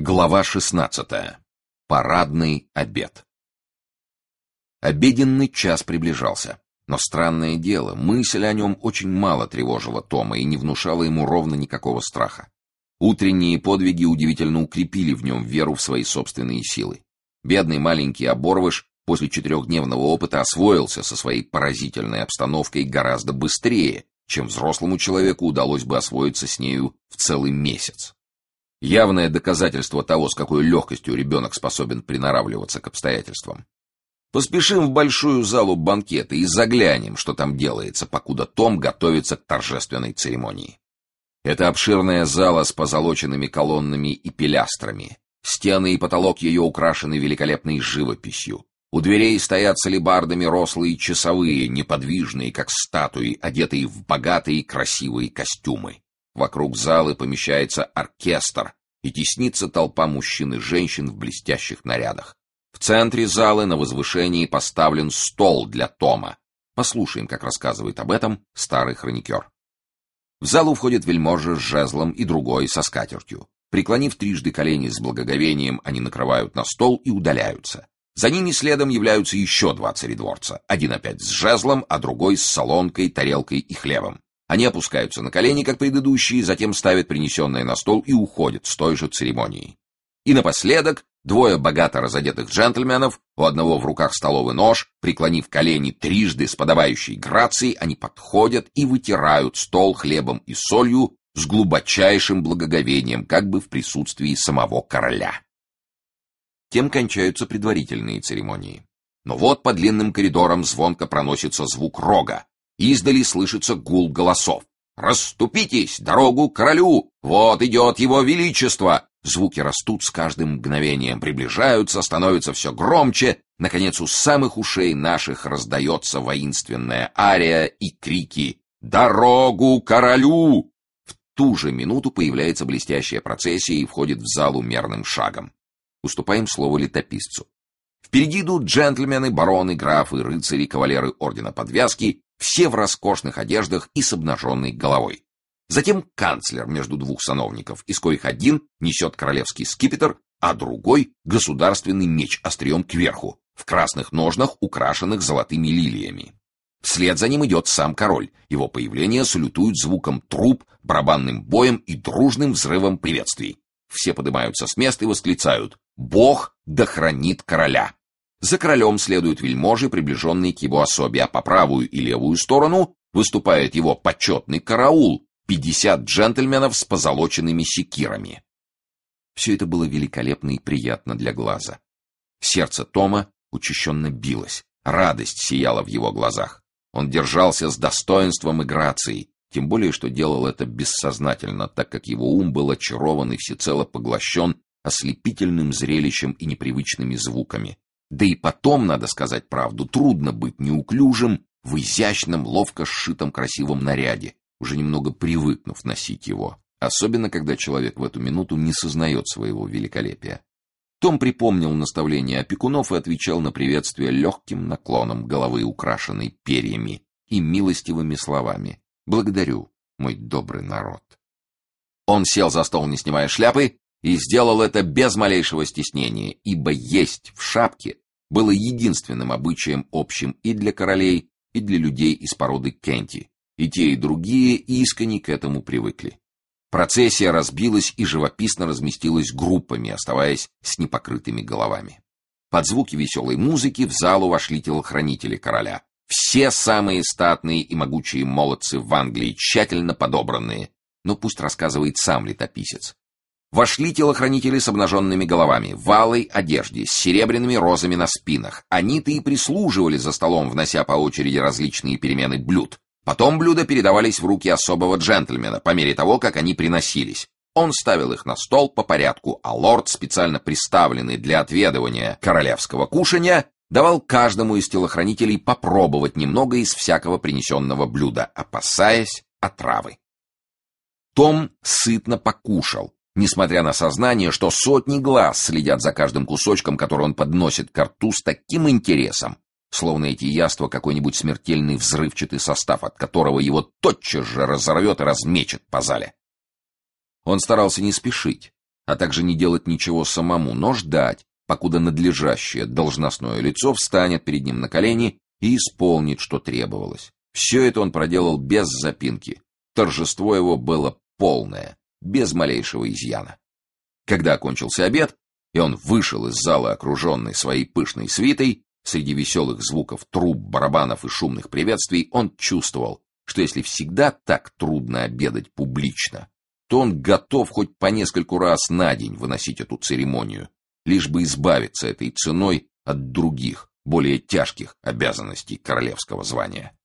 Глава 16. Парадный обед. Обеденный час приближался. Но странное дело, мысль о нем очень мало тревожила Тома и не внушала ему ровно никакого страха. Утренние подвиги удивительно укрепили в нем веру в свои собственные силы. Бедный маленький оборвыш после 4-дневного опыта освоился со своей поразительной обстановкой гораздо быстрее, чем взрослому человеку удалось бы освоиться с нею в целый месяц. Явное доказательство того, с какой легкостью ребенок способен приноравливаться к обстоятельствам. Поспешим в большую залу банкета и заглянем, что там делается, покуда Том готовится к торжественной церемонии. Это обширная зала с позолоченными колоннами и пилястрами. Стены и потолок ее украшены великолепной живописью. У дверей стоят с алебардами рослые часовые, неподвижные, как статуи, одетые в богатые красивые костюмы. Вокруг залы помещается оркестр, и теснится толпа мужчин и женщин в блестящих нарядах. В центре залы на возвышении поставлен стол для Тома. Послушаем, как рассказывает об этом старый хроникер. В залу входит вельможа с жезлом и другой со скатертью. Преклонив трижды колени с благоговением, они накрывают на стол и удаляются. За ними следом являются еще 2 царедворца. Один опять с жезлом, а другой с солонкой, тарелкой и хлебом. Они опускаются на колени, как предыдущие, затем ставят принесенное на стол и уходят с той же церемонией. И напоследок 2 богато разодетых джентльменов, у одного в руках столовый нож, преклонив колени трижды с подобающей грацией, они подходят и вытирают стол хлебом и солью с глубочайшим благоговением, как бы в присутствии самого короля. Тем кончаются предварительные церемонии. Но вот по длинным коридорам звонко проносится звук рога. Издали слышится гул голосов. «Расступитесь! Дорогу королю! Вот идет его величество!» Звуки растут с каждым мгновением, приближаются, становятся все громче. Наконец, у самых ушей наших раздается воинственная ария и крики «Дорогу королю!». В ту же минуту появляется блестящая процессия и входит в залу мерным шагом. Уступаем слово летописцу. Впереди идут джентльмены, бароны, графы, рыцари, кавалеры ордена Подвязки, все в роскошных одеждах и с обнаженной головой. Затем канцлер между 2 сановников, из коих один несет королевский скипетр, а другой — государственный меч острием кверху, в красных ножнах, украшенных золотыми лилиями. Вслед за ним идет сам король. Его появление салютует звуком труб, барабанным боем и дружным взрывом приветствий. Все поднимаются с места и восклицают «Бог да хранит короля!». За королем следуют вельможи, приближенные к его особе, а по правую и левую сторону выступает его почетный караул, 50 джентльменов с позолоченными секирами. Все это было великолепно и приятно для глаза. Сердце Тома учащенно билось, радость сияла в его глазах. Он держался с достоинством и грацией, тем более, что делал это бессознательно, так как его ум был очарован и всецело поглощен ослепительным зрелищем и непривычными звуками. Да и потом, надо сказать правду, трудно быть неуклюжим в изящном, ловко сшитом красивом наряде, уже немного привыкнув носить его, особенно когда человек в эту минуту не сознает своего великолепия. Том припомнил наставления опекунов и отвечал на приветствие легким наклоном головы, украшенной перьями, и милостивыми словами «Благодарю, мой добрый народ». Он сел за стол, не снимая шляпы, и сделал это без малейшего стеснения, ибо есть в шапке было единственным обычаем общим и для королей, и для людей из породы Кенти, и те, и другие искренне к этому привыкли. Процессия разбилась и живописно разместилась группами, оставаясь с непокрытыми головами. Под звуки веселой музыки в залу вошли телохранители короля. Все самые статные и могучие молодцы в Англии, тщательно подобранные, но пусть рассказывает сам летописец. Вошли телохранители с обнаженными головами, в алой одежде, с серебряными розами на спинах. Они-то и прислуживали за столом, внося по очереди различные перемены блюд. Потом блюда передавались в руки особого джентльмена, по мере того, как они приносились. Он ставил их на стол по порядку, а лорд, специально приставленный для отведывания королевского кушанья, давал каждому из телохранителей попробовать немного из всякого принесенного блюда, опасаясь отравы. Том сытно покушал, несмотря на сознание, что сотни глаз следят за каждым кусочком, который он подносит к рту с таким интересом, словно эти яства какой-нибудь смертельный взрывчатый состав, от которого его тотчас же разорвет и размечет по зале. Он старался не спешить, а также не делать ничего самому, но ждать, покуда надлежащее должностное лицо встанет перед ним на колени и исполнит, что требовалось. Все это он проделал без запинки. Торжество его было полное, без малейшего изъяна. Когда окончился обед, и он вышел из зала, окруженный своей пышной свитой, среди веселых звуков труб, барабанов и шумных приветствий, он чувствовал, что если всегда так трудно обедать публично, то он готов хоть по нескольку раз на день выносить эту церемонию, лишь бы избавиться этой ценой от других, более тяжких обязанностей королевского звания.